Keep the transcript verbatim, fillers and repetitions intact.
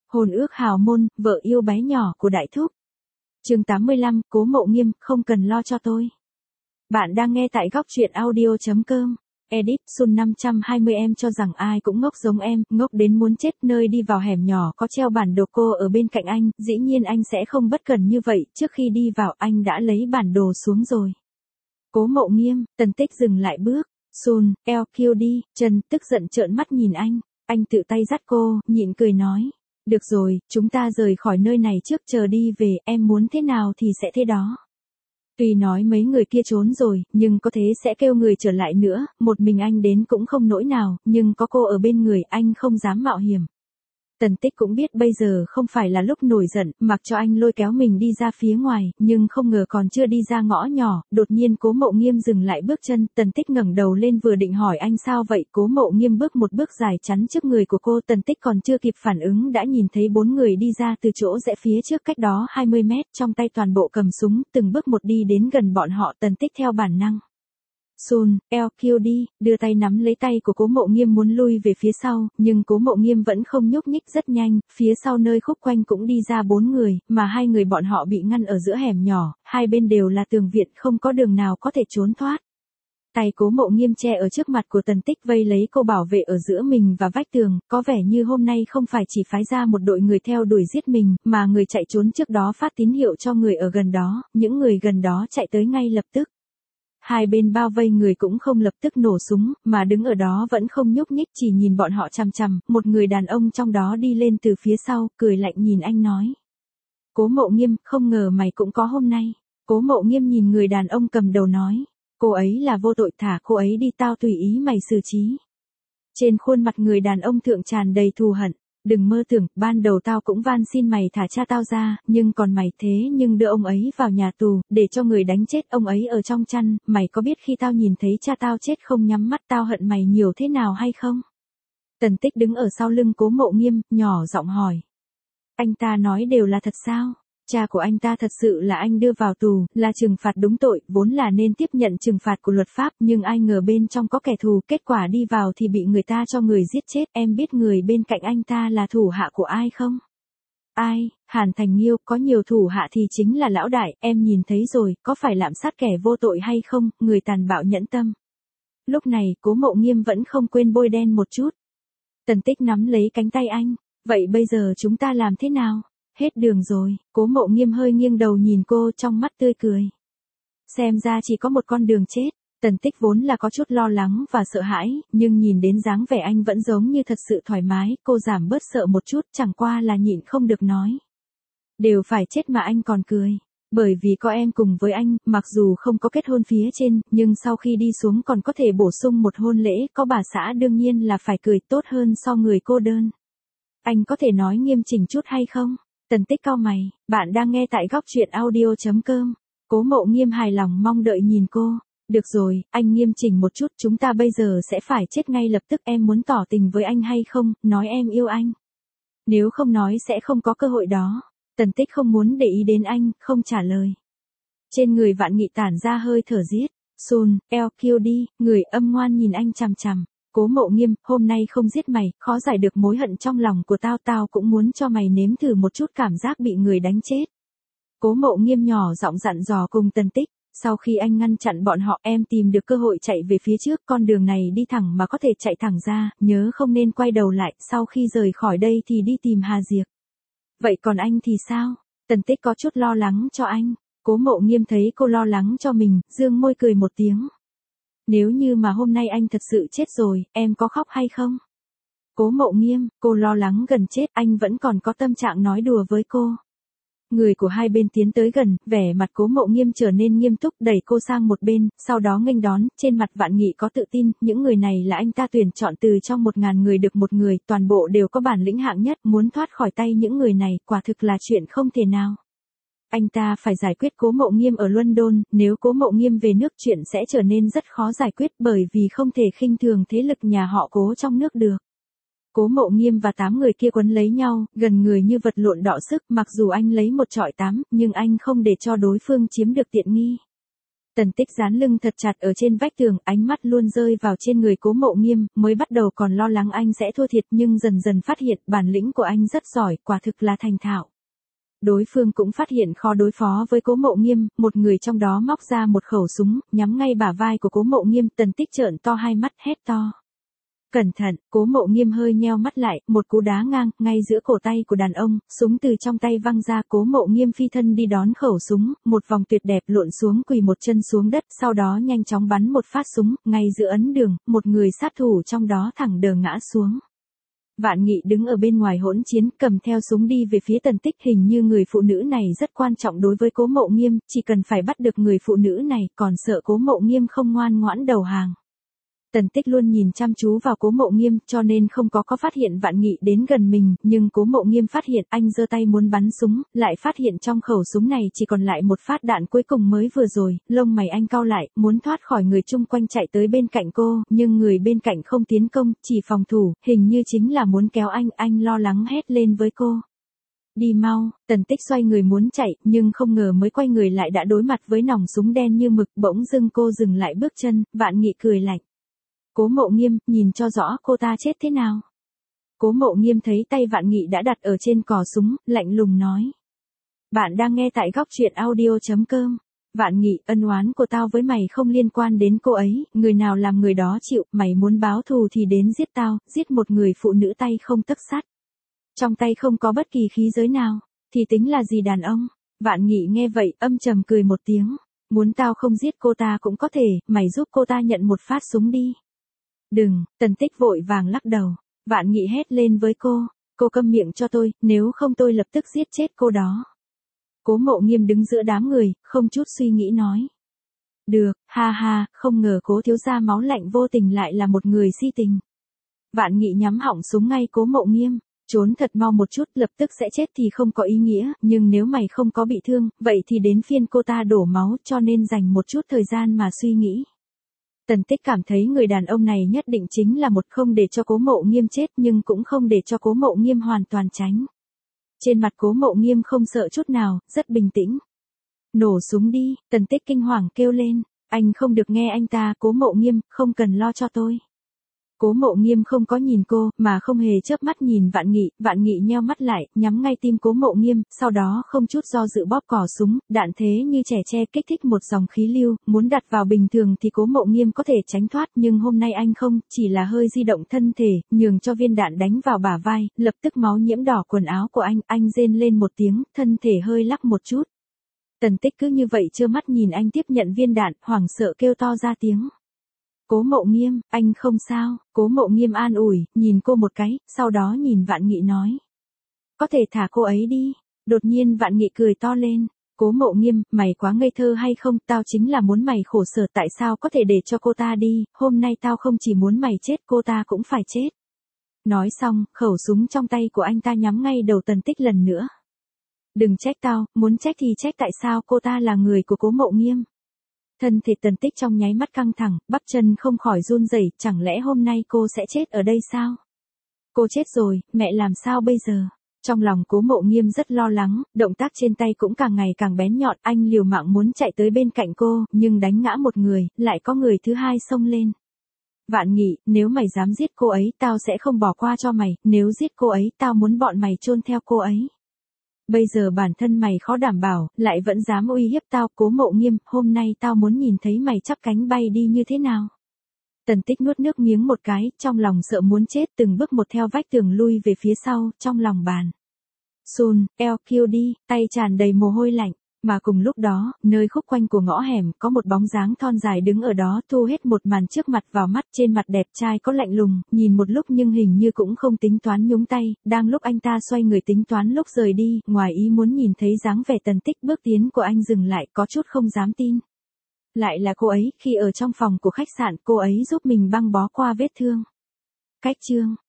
Hôn ước hào môn, vợ yêu bé nhỏ của Đại Thúc. Chương tám mươi lăm, Cố Mộ Nghiêm, không cần lo cho tôi. Bạn đang nghe tại góc truyện audio chấm com. Edit, Sun năm trăm hai mươi em cho rằng ai cũng ngốc giống em, ngốc đến muốn chết. Nơi đi vào hẻm nhỏ có treo bản đồ cô ở bên cạnh anh, dĩ nhiên anh sẽ không bất cần như vậy, trước khi đi vào anh đã lấy bản đồ xuống rồi. Cố Mộ Nghiêm, Tần Tích dừng lại bước. Sun, eo kiêu đi, Trần tức giận trợn mắt nhìn anh, anh tự tay dắt cô, nhịn cười nói. Được rồi, chúng ta rời khỏi nơi này trước, chờ đi về, em muốn thế nào thì sẽ thế đó. Tuy nói mấy người kia trốn rồi, nhưng có thế sẽ kêu người trở lại nữa, một mình anh đến cũng không nỗi nào, nhưng có cô ở bên người anh không dám mạo hiểm. Tần Tích cũng biết bây giờ không phải là lúc nổi giận, mặc cho anh lôi kéo mình đi ra phía ngoài, nhưng không ngờ còn chưa đi ra ngõ nhỏ, đột nhiên Cố Mộ Nghiêm dừng lại bước chân. Tần Tích ngẩng đầu lên vừa định hỏi anh sao vậy, Cố Mộ Nghiêm bước một bước dài chắn trước người của cô. Tần Tích còn chưa kịp phản ứng đã nhìn thấy bốn người đi ra từ chỗ rẽ phía trước cách đó hai mươi mét, trong tay toàn bộ cầm súng, từng bước một đi đến gần bọn họ. Tần Tích theo bản năng. Sun, eo kiêu đi, đưa tay nắm lấy tay của Cố Mộ Nghiêm muốn lui về phía sau, nhưng Cố Mộ Nghiêm vẫn không nhúc nhích. Rất nhanh, phía sau nơi khúc quanh cũng đi ra bốn người, mà hai người bọn họ bị ngăn ở giữa hẻm nhỏ, hai bên đều là tường viện, không có đường nào có thể trốn thoát. Tay Cố Mộ Nghiêm che ở trước mặt của Tần Tích, vây lấy cô bảo vệ ở giữa mình và vách tường, có vẻ như hôm nay không phải chỉ phái ra một đội người theo đuổi giết mình, mà người chạy trốn trước đó phát tín hiệu cho người ở gần đó, những người gần đó chạy tới ngay lập tức. Hai bên bao vây người cũng không lập tức nổ súng, mà đứng ở đó vẫn không nhúc nhích, chỉ nhìn bọn họ chằm chằm. Một người đàn ông trong đó đi lên từ phía sau, cười lạnh nhìn anh nói. Cố Mộ Nghiêm, không ngờ mày cũng có hôm nay. Cố Mộ Nghiêm nhìn người đàn ông cầm đầu nói. Cô ấy là vô tội, thả cô ấy đi, tao tùy ý mày xử trí. Trên khuôn mặt người đàn ông thượng tràn đầy thù hận. Đừng mơ tưởng, ban đầu tao cũng van xin mày thả cha tao ra, nhưng còn mày thế nhưng đưa ông ấy vào nhà tù, để cho người đánh chết ông ấy ở trong chăn. Mày có biết khi tao nhìn thấy cha tao chết không nhắm mắt tao hận mày nhiều thế nào hay không? Tần Tích đứng ở sau lưng Cố Mộ Nghiêm, nhỏ giọng hỏi. Anh ta nói đều là thật sao? Cha của anh ta thật sự là anh đưa vào tù, là trừng phạt đúng tội, vốn là nên tiếp nhận trừng phạt của luật pháp, nhưng ai ngờ bên trong có kẻ thù, kết quả đi vào thì bị người ta cho người giết chết. Em biết người bên cạnh anh ta là thủ hạ của ai không? Ai? Hàn Thành Nghiêu, có nhiều thủ hạ thì chính là lão đại, em nhìn thấy rồi, có phải lạm sát kẻ vô tội hay không, người tàn bạo nhẫn tâm. Lúc này, Cố Mộ Nghiêm vẫn không quên bôi đen một chút. Tần Tích nắm lấy cánh tay anh, vậy bây giờ chúng ta làm thế nào? Hết đường rồi, Cố Mộ Nghiêm hơi nghiêng đầu nhìn cô, trong mắt tươi cười. Xem ra chỉ có một con đường chết. Tần Tích vốn là có chút lo lắng và sợ hãi, nhưng nhìn đến dáng vẻ anh vẫn giống như thật sự thoải mái, cô giảm bớt sợ một chút, chẳng qua là nhịn không được nói. Đều phải chết mà anh còn cười. Bởi vì có em cùng với anh, mặc dù không có kết hôn phía trên, nhưng sau khi đi xuống còn có thể bổ sung một hôn lễ, có bà xã đương nhiên là phải cười, tốt hơn so người cô đơn. Anh có thể nói nghiêm chỉnh chút hay không? Tần Tích cau mày, bạn đang nghe tại góc truyện audio chấm com. Cố Mộ Nghiêm hài lòng mong đợi nhìn cô. Được rồi, anh nghiêm chỉnh một chút, chúng ta bây giờ sẽ phải chết ngay lập tức. Em muốn tỏ tình với anh hay không, nói em yêu anh. Nếu không nói sẽ không có cơ hội đó. Tần Tích không muốn để ý đến anh, không trả lời. Trên người Vạn Nghị tản ra hơi thở giết. Sun, eo kiêu đi, người âm ngoan nhìn anh chằm chằm. Cố Mộ Nghiêm, hôm nay không giết mày, khó giải được mối hận trong lòng của tao, tao cũng muốn cho mày nếm thử một chút cảm giác bị người đánh chết. Cố Mộ Nghiêm nhỏ giọng dặn dò cùng Tần Tích, sau khi anh ngăn chặn bọn họ, em tìm được cơ hội chạy về phía trước, con đường này đi thẳng mà có thể chạy thẳng ra, nhớ không nên quay đầu lại, sau khi rời khỏi đây thì đi tìm Hà Diệp. Vậy còn anh thì sao? Tần Tích có chút lo lắng cho anh. Cố Mộ Nghiêm thấy cô lo lắng cho mình, dương môi cười một tiếng. Nếu như mà hôm nay anh thật sự chết rồi, em có khóc hay không? Cố Mộ Nghiêm, cô lo lắng gần chết, anh vẫn còn có tâm trạng nói đùa với cô. Người của hai bên tiến tới gần, vẻ mặt Cố Mộ Nghiêm trở nên nghiêm túc, đẩy cô sang một bên, sau đó nghênh đón. Trên mặt Vạn Nghị có tự tin, những người này là anh ta tuyển chọn từ trong một ngàn người được một người, toàn bộ đều có bản lĩnh hạng nhất, muốn thoát khỏi tay những người này, quả thực là chuyện không thể nào. Anh ta phải giải quyết Cố Mộ Nghiêm ở London, nếu Cố Mộ Nghiêm về nước chuyện sẽ trở nên rất khó giải quyết, bởi vì không thể khinh thường thế lực nhà họ Cố trong nước được. Cố Mộ Nghiêm và tám người kia quấn lấy nhau, gần người như vật lộn đọ sức, mặc dù anh lấy một chọi tám, nhưng anh không để cho đối phương chiếm được tiện nghi. Tần Tích dán lưng thật chặt ở trên vách tường, ánh mắt luôn rơi vào trên người Cố Mộ Nghiêm, mới bắt đầu còn lo lắng anh sẽ thua thiệt nhưng dần dần phát hiện bản lĩnh của anh rất giỏi, quả thực là thành thạo. Đối phương cũng phát hiện khó đối phó với Cố Mộ Nghiêm, một người trong đó móc ra một khẩu súng, nhắm ngay bả vai của Cố Mộ Nghiêm, Tần Tích trợn to hai mắt hét to. Cẩn thận, Cố Mộ Nghiêm hơi nheo mắt lại, một cú đá ngang, ngay giữa cổ tay của đàn ông, súng từ trong tay văng ra, Cố Mộ Nghiêm phi thân đi đón khẩu súng, một vòng tuyệt đẹp lộn xuống quỳ một chân xuống đất, sau đó nhanh chóng bắn một phát súng, ngay giữa ấn đường, một người sát thủ trong đó thẳng đờ ngã xuống. Vạn Nghị đứng ở bên ngoài hỗn chiến, cầm theo súng đi về phía Tần Tích, hình như người phụ nữ này rất quan trọng đối với Cố Mộ Nghiêm, chỉ cần phải bắt được người phụ nữ này, còn sợ Cố Mộ Nghiêm không ngoan ngoãn đầu hàng. Tần Tích luôn nhìn chăm chú vào Cố Mộ Nghiêm, cho nên không có có phát hiện Vạn Nghị đến gần mình, nhưng Cố Mộ Nghiêm phát hiện, anh giơ tay muốn bắn súng, lại phát hiện trong khẩu súng này chỉ còn lại một phát đạn cuối cùng mới vừa rồi, lông mày anh cau lại, muốn thoát khỏi người chung quanh chạy tới bên cạnh cô, nhưng người bên cạnh không tiến công, chỉ phòng thủ, hình như chính là muốn kéo anh, anh lo lắng hét lên với cô. Đi mau, Tần Tích xoay người muốn chạy, nhưng không ngờ mới quay người lại đã đối mặt với nòng súng đen như mực, bỗng dưng cô dừng lại bước chân, Vạn Nghị cười lạnh. Cố Mộ Nghiêm, nhìn cho rõ cô ta chết thế nào. Cố Mộ Nghiêm thấy tay Vạn Nghị đã đặt ở trên cò súng, lạnh lùng nói. Bạn đang nghe tại góc truyện audio chấm com. Vạn Nghị, ân oán của tao với mày không liên quan đến cô ấy, người nào làm người đó chịu, mày muốn báo thù thì đến giết tao, giết một người phụ nữ tay không tấc sắt. Trong tay không có bất kỳ khí giới nào, thì tính là gì đàn ông. Vạn Nghị nghe vậy, âm trầm cười một tiếng. Muốn tao không giết cô ta cũng có thể, mày giúp cô ta nhận một phát súng đi. Đừng, Tần Tích vội vàng lắc đầu. Vạn Nghị hét lên với cô, cô câm miệng cho tôi, nếu không tôi lập tức giết chết cô đó. Cố Mộ Nghiêm đứng giữa đám người, không chút suy nghĩ nói. Được, ha ha, không ngờ Cố thiếu gia máu lạnh vô tình lại là một người si tình. Vạn Nghị nhắm họng súng ngay Cố Mộ Nghiêm, trốn thật mau một chút, lập tức sẽ chết thì không có ý nghĩa, nhưng nếu mày không có bị thương, vậy thì đến phiên cô ta đổ máu, cho nên dành một chút thời gian mà suy nghĩ. Tần Tích cảm thấy người đàn ông này nhất định chính là một, không để cho Cố Mộ Nghiêm chết nhưng cũng không để cho Cố Mộ Nghiêm hoàn toàn tránh. Trên mặt Cố Mộ Nghiêm không sợ chút nào, rất bình tĩnh. Nổ súng đi, Tần Tích kinh hoàng kêu lên, anh không được nghe anh ta, Cố Mộ Nghiêm, không cần lo cho tôi. Cố Mộ Nghiêm không có nhìn cô, mà không hề chớp mắt nhìn Vạn Nghị, Vạn Nghị nheo mắt lại, nhắm ngay tim Cố Mộ Nghiêm, sau đó không chút do dự bóp cò súng, đạn thế như trẻ tre kích thích một dòng khí lưu, muốn đặt vào bình thường thì Cố Mộ Nghiêm có thể tránh thoát, nhưng hôm nay anh không, chỉ là hơi di động thân thể, nhường cho viên đạn đánh vào bả vai, lập tức máu nhiễm đỏ quần áo của anh, anh rên lên một tiếng, thân thể hơi lắc một chút. Tần Tích cứ như vậy trơ mắt nhìn anh tiếp nhận viên đạn, hoảng sợ kêu to ra tiếng. Cố Mộ Nghiêm, anh không sao, Cố Mộ Nghiêm an ủi, nhìn cô một cái, sau đó nhìn Vạn Nghị nói. Có thể thả cô ấy đi. Đột nhiên Vạn Nghị cười to lên. Cố Mộ Nghiêm, mày quá ngây thơ hay không, tao chính là muốn mày khổ sở, tại sao có thể để cho cô ta đi, hôm nay tao không chỉ muốn mày chết, cô ta cũng phải chết. Nói xong, khẩu súng trong tay của anh ta nhắm ngay đầu Tần Tích lần nữa. Đừng trách tao, muốn trách thì trách tại sao cô ta là người của Cố Mộ Nghiêm. Thân thể Tần Tích trong nháy mắt căng thẳng, bắp chân không khỏi run rẩy, chẳng lẽ hôm nay cô sẽ chết ở đây sao? Cô chết rồi, mẹ làm sao bây giờ? Trong lòng Cố Mộ Nghiêm rất lo lắng, động tác trên tay cũng càng ngày càng bén nhọn, anh liều mạng muốn chạy tới bên cạnh cô, nhưng đánh ngã một người, lại có người thứ hai xông lên. Vạn Nghị, nếu mày dám giết cô ấy, tao sẽ không bỏ qua cho mày, nếu giết cô ấy, tao muốn bọn mày chôn theo cô ấy. Bây giờ bản thân mày khó đảm bảo, lại vẫn dám uy hiếp tao, Cố Mộ Nghiêm, hôm nay tao muốn nhìn thấy mày chắp cánh bay đi như thế nào. Tần Tích nuốt nước miếng một cái, trong lòng sợ muốn chết, từng bước một theo vách tường lui về phía sau, trong lòng bàn. Sun, eo, kêu đi, tay tràn đầy mồ hôi lạnh. Mà cùng lúc đó, nơi khúc quanh của ngõ hẻm, có một bóng dáng thon dài đứng ở đó, thu hết một màn trước mặt vào mắt, trên mặt đẹp trai có lạnh lùng, nhìn một lúc nhưng hình như cũng không tính toán nhúng tay, đang lúc anh ta xoay người tính toán lúc rời đi, ngoài ý muốn nhìn thấy dáng vẻ Tần Tích, bước tiến của anh dừng lại, có chút không dám tin. Lại là cô ấy, khi ở trong phòng của khách sạn, cô ấy giúp mình băng bó qua vết thương. Cách chương